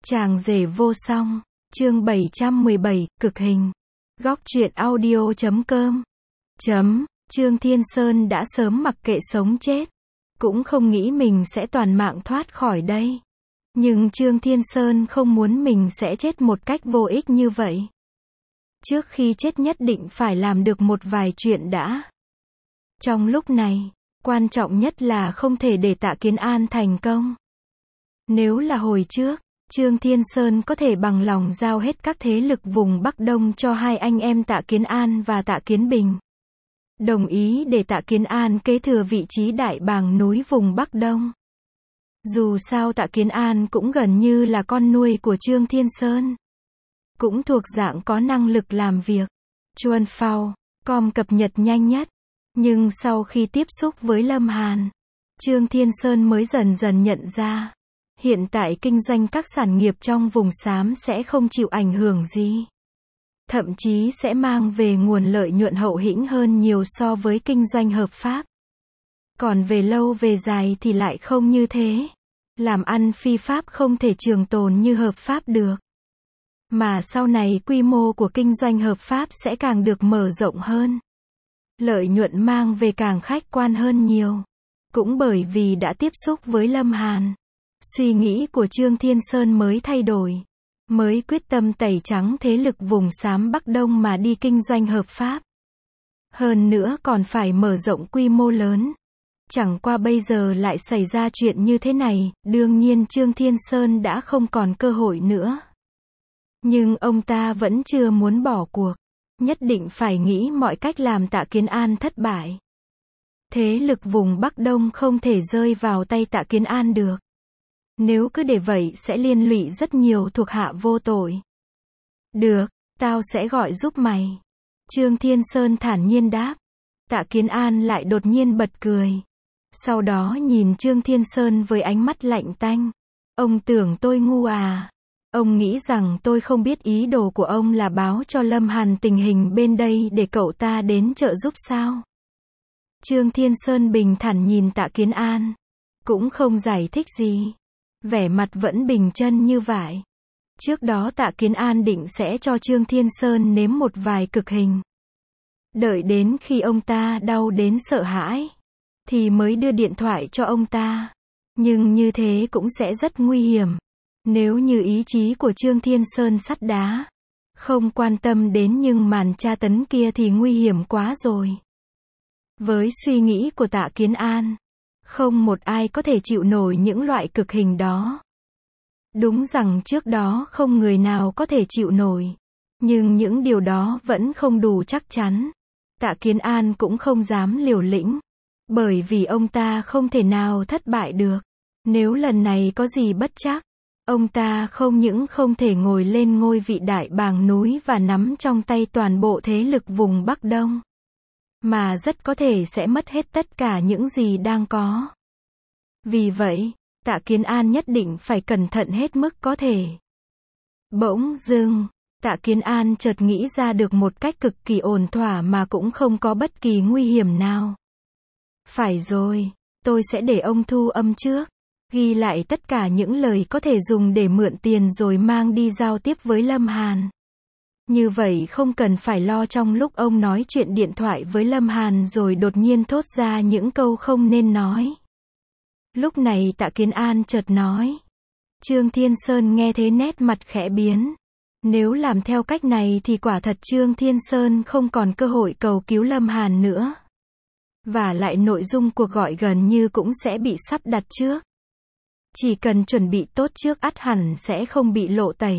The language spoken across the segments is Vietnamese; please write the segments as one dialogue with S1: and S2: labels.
S1: Chàng rể vô song, chương 717, cực hình. Góc truyện audio.com. Trương Thiên Sơn đã sớm mặc kệ sống chết, cũng không nghĩ mình sẽ toàn mạng thoát khỏi đây. Nhưng Trương Thiên Sơn không muốn mình sẽ chết một cách vô ích như vậy. Trước khi chết nhất định phải làm được một vài chuyện đã. Trong lúc này, quan trọng nhất là không thể để Tạ Kiến An thành công. Nếu là hồi trước, Trương Thiên Sơn có thể bằng lòng giao hết các thế lực vùng Bắc Đông cho hai anh em Tạ Kiến An và Tạ Kiến Bình. Đồng ý để Tạ Kiến An kế thừa vị trí đại bàng núi vùng Bắc Đông. Dù sao Tạ Kiến An cũng gần như là con nuôi của Trương Thiên Sơn. Cũng thuộc dạng có năng lực làm việc. Chuan Phao, com cập nhật nhanh nhất. Nhưng sau khi tiếp xúc với Lâm Hàn, Trương Thiên Sơn mới dần dần nhận ra. Hiện tại kinh doanh các sản nghiệp trong vùng xám sẽ không chịu ảnh hưởng gì. Thậm chí sẽ mang về nguồn lợi nhuận hậu hĩnh hơn nhiều so với kinh doanh hợp pháp. Còn về lâu về dài thì lại không như thế. Làm ăn phi pháp không thể trường tồn như hợp pháp được. Mà sau này quy mô của kinh doanh hợp pháp sẽ càng được mở rộng hơn. Lợi nhuận mang về càng khách quan hơn nhiều. Cũng bởi vì đã tiếp xúc với Lâm Hàn, suy nghĩ của Trương Thiên Sơn mới thay đổi. Mới quyết tâm tẩy trắng thế lực vùng xám Bắc Đông mà đi kinh doanh hợp pháp. Hơn nữa còn phải mở rộng quy mô lớn. Chẳng qua bây giờ lại xảy ra chuyện như thế này, đương nhiên Trương Thiên Sơn đã không còn cơ hội nữa. Nhưng ông ta vẫn chưa muốn bỏ cuộc. Nhất định phải nghĩ mọi cách làm Tạ Kiến An thất bại. Thế lực vùng Bắc Đông không thể rơi vào tay Tạ Kiến An được. Nếu cứ để vậy sẽ liên lụy rất nhiều thuộc hạ vô tội. Được, tao sẽ gọi giúp mày. Trương Thiên Sơn thản nhiên đáp. Tạ Kiến An lại đột nhiên bật cười. Sau đó nhìn Trương Thiên Sơn với ánh mắt lạnh tanh. Ông tưởng tôi ngu à? Ông nghĩ rằng tôi không biết ý đồ của ông là báo cho Lâm Hàn tình hình bên đây để cậu ta đến trợ giúp sao? Trương Thiên Sơn bình thản nhìn Tạ Kiến An. Cũng không giải thích gì. Vẻ mặt vẫn bình chân như vậy. Trước đó Tạ Kiến An định sẽ cho Trương Thiên Sơn nếm một vài cực hình. Đợi đến khi ông ta đau đến sợ hãi, thì mới đưa điện thoại cho ông ta. Nhưng như thế cũng sẽ rất nguy hiểm. Nếu như ý chí của Trương Thiên Sơn sắt đá, không quan tâm đến những màn tra tấn kia thì nguy hiểm quá rồi. Với suy nghĩ của Tạ Kiến An, không một ai có thể chịu nổi những loại cực hình đó. Đúng rằng trước đó không người nào có thể chịu nổi. Nhưng những điều đó vẫn không đủ chắc chắn. Tạ Kiến An cũng không dám liều lĩnh. Bởi vì ông ta không thể nào thất bại được. Nếu lần này có gì bất trắc, ông ta không những không thể ngồi lên ngôi vị đại bàng núi và nắm trong tay toàn bộ thế lực vùng Bắc Đông. Mà rất có thể sẽ mất hết tất cả những gì đang có. Vì vậy, Tạ Kiến An nhất định phải cẩn thận hết mức có thể. Bỗng dưng, Tạ Kiến An chợt nghĩ ra được một cách cực kỳ ổn thỏa mà cũng không có bất kỳ nguy hiểm nào. Phải rồi, tôi sẽ để ông thu âm trước, ghi lại tất cả những lời có thể dùng để mượn tiền rồi mang đi giao tiếp với Lâm Hàn. Như vậy không cần phải lo trong lúc ông nói chuyện điện thoại với Lâm Hàn rồi đột nhiên thốt ra những câu không nên nói. Lúc này Tạ Kiến An chợt nói. Trương Thiên Sơn nghe thế nét mặt khẽ biến. Nếu làm theo cách này thì quả thật Trương Thiên Sơn không còn cơ hội cầu cứu Lâm Hàn nữa. Và lại nội dung cuộc gọi gần như cũng sẽ bị sắp đặt trước. Chỉ cần chuẩn bị tốt trước ắt hẳn sẽ không bị lộ tẩy.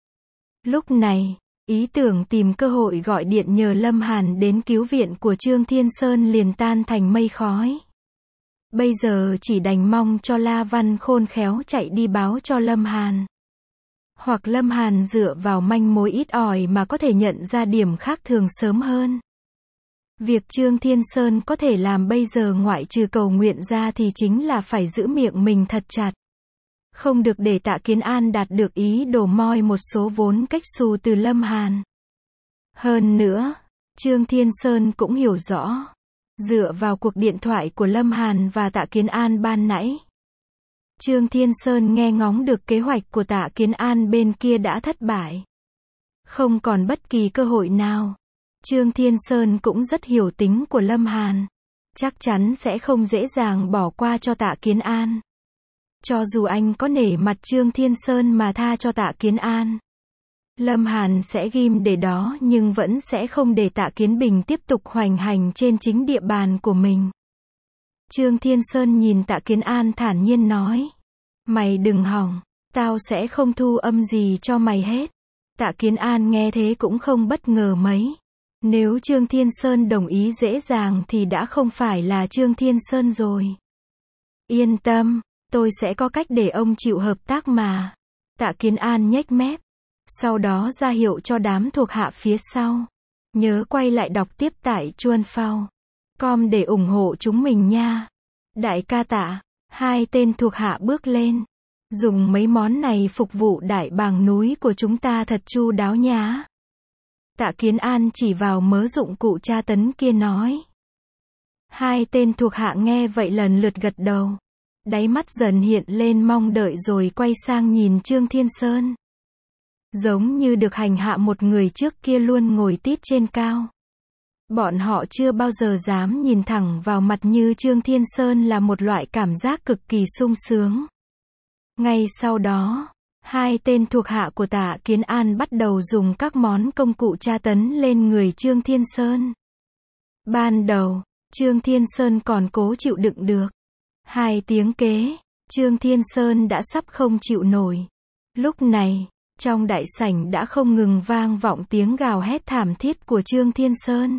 S1: Lúc này, ý tưởng tìm cơ hội gọi điện nhờ Lâm Hàn đến cứu viện của Trương Thiên Sơn liền tan thành mây khói. Bây giờ chỉ đành mong cho La Văn khôn khéo chạy đi báo cho Lâm Hàn. Hoặc Lâm Hàn dựa vào manh mối ít ỏi mà có thể nhận ra điểm khác thường sớm hơn. Việc Trương Thiên Sơn có thể làm bây giờ ngoại trừ cầu nguyện ra thì chính là phải giữ miệng mình thật chặt. Không được để Tạ Kiến An đạt được ý đồ moi một số vốn cách xù từ Lâm Hàn. Hơn nữa, Trương Thiên Sơn cũng hiểu rõ. Dựa vào cuộc điện thoại của Lâm Hàn và Tạ Kiến An ban nãy, Trương Thiên Sơn nghe ngóng được kế hoạch của Tạ Kiến An bên kia đã thất bại. Không còn bất kỳ cơ hội nào. Trương Thiên Sơn cũng rất hiểu tính của Lâm Hàn. Chắc chắn sẽ không dễ dàng bỏ qua cho Tạ Kiến An. Cho dù anh có nể mặt Trương Thiên Sơn mà tha cho Tạ Kiến An, Lâm Hàn sẽ ghim để đó nhưng vẫn sẽ không để Tạ Kiến Bình tiếp tục hoành hành trên chính địa bàn của mình. Trương Thiên Sơn nhìn Tạ Kiến An thản nhiên nói. Mày đừng hỏng, tao sẽ không thu âm gì cho mày hết. Tạ Kiến An nghe thế cũng không bất ngờ mấy. Nếu Trương Thiên Sơn đồng ý dễ dàng thì đã không phải là Trương Thiên Sơn rồi. Yên tâm, tôi sẽ có cách để ông chịu hợp tác mà. Tạ Kiến An nhếch mép. Sau đó ra hiệu cho đám thuộc hạ phía sau. Nhớ quay lại đọc tiếp tại chuanphao.com để ủng hộ chúng mình nha. Đại ca Tạ. Hai tên thuộc hạ bước lên. Dùng mấy món này phục vụ đại bàng núi của chúng ta thật chu đáo nhá. Tạ Kiến An chỉ vào mớ dụng cụ tra tấn kia nói. Hai tên thuộc hạ nghe vậy lần lượt gật đầu. Đáy mắt dần hiện lên mong đợi rồi quay sang nhìn Trương Thiên Sơn. Giống như được hành hạ một người trước kia luôn ngồi tít trên cao. Bọn họ chưa bao giờ dám nhìn thẳng vào mặt như Trương Thiên Sơn là một loại cảm giác cực kỳ sung sướng. Ngay sau đó, hai tên thuộc hạ của Tạ Kiến An bắt đầu dùng các món công cụ tra tấn lên người Trương Thiên Sơn. Ban đầu, Trương Thiên Sơn còn cố chịu đựng được. 2 tiếng kế, Trương Thiên Sơn đã sắp không chịu nổi. Lúc này, trong đại sảnh đã không ngừng vang vọng tiếng gào hét thảm thiết của Trương Thiên Sơn.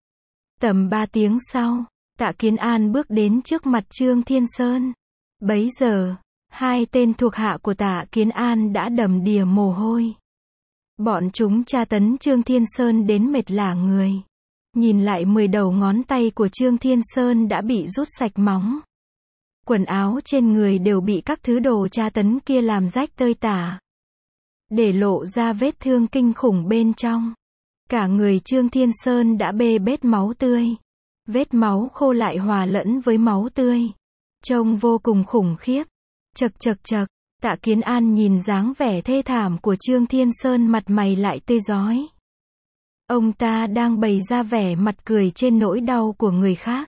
S1: Tầm 3 tiếng sau, Tạ Kiến An bước đến trước mặt Trương Thiên Sơn. Bấy giờ, hai tên thuộc hạ của Tạ Kiến An đã đầm đìa mồ hôi. Bọn chúng tra tấn Trương Thiên Sơn đến mệt lả người. Nhìn lại 10 đầu ngón tay của Trương Thiên Sơn đã bị rút sạch móng. Quần áo trên người đều bị các thứ đồ tra tấn kia làm rách tơi tả, để lộ ra vết thương kinh khủng bên trong. Cả người Trương Thiên Sơn đã bê bết máu tươi. Vết máu khô lại hòa lẫn với máu tươi. Trông vô cùng khủng khiếp. Chậc chậc chậc, Tạ Kiến An nhìn dáng vẻ thê thảm của Trương Thiên Sơn mặt mày lại tươi rói. Ông ta đang bày ra vẻ mặt cười trên nỗi đau của người khác.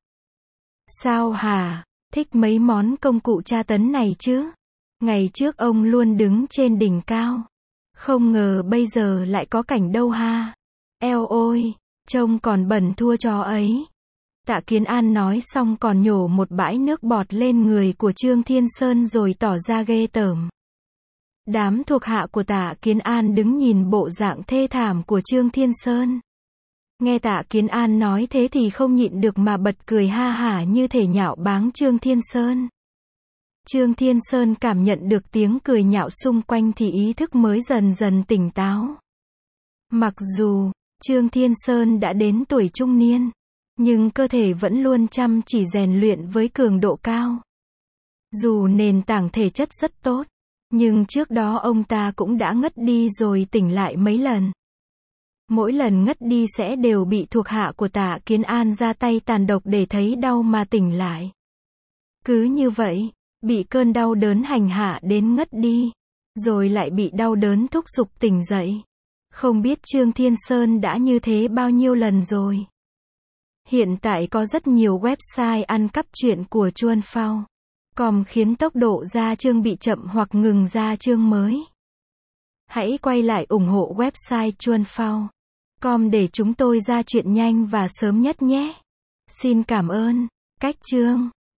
S1: Sao hả, thích mấy món công cụ tra tấn này chứ? Ngày trước ông luôn đứng trên đỉnh cao. Không ngờ bây giờ lại có cảnh đâu ha. Eo ôi, trông còn bẩn thua chó ấy. Tạ Kiến An nói xong còn nhổ một bãi nước bọt lên người của Trương Thiên Sơn rồi tỏ ra ghê tởm. Đám thuộc hạ của Tạ Kiến An đứng nhìn bộ dạng thê thảm của Trương Thiên Sơn. Nghe Tạ Kiến An nói thế thì không nhịn được mà bật cười ha hả như thể nhạo báng Trương Thiên Sơn. Trương Thiên Sơn cảm nhận được tiếng cười nhạo xung quanh thì ý thức mới dần dần tỉnh táo. Mặc dù Trương Thiên Sơn đã đến tuổi trung niên, nhưng cơ thể vẫn luôn chăm chỉ rèn luyện với cường độ cao. Dù nền tảng thể chất rất tốt, nhưng trước đó ông ta cũng đã ngất đi rồi tỉnh lại mấy lần. Mỗi lần ngất đi sẽ đều bị thuộc hạ của Tạ Kiến An ra tay tàn độc để thấy đau mà tỉnh lại. Cứ như vậy, bị cơn đau đớn hành hạ đến ngất đi, rồi lại bị đau đớn thúc giục tỉnh dậy. Không biết Trương Thiên Sơn đã như thế bao nhiêu lần rồi. Hiện tại có rất nhiều website ăn cắp truyện của chuanphao.com khiến tốc độ ra chương bị chậm hoặc ngừng ra chương mới. Hãy quay lại ủng hộ website chuanphao.com để chúng tôi ra truyện nhanh và sớm nhất nhé. Xin cảm ơn. Cách chương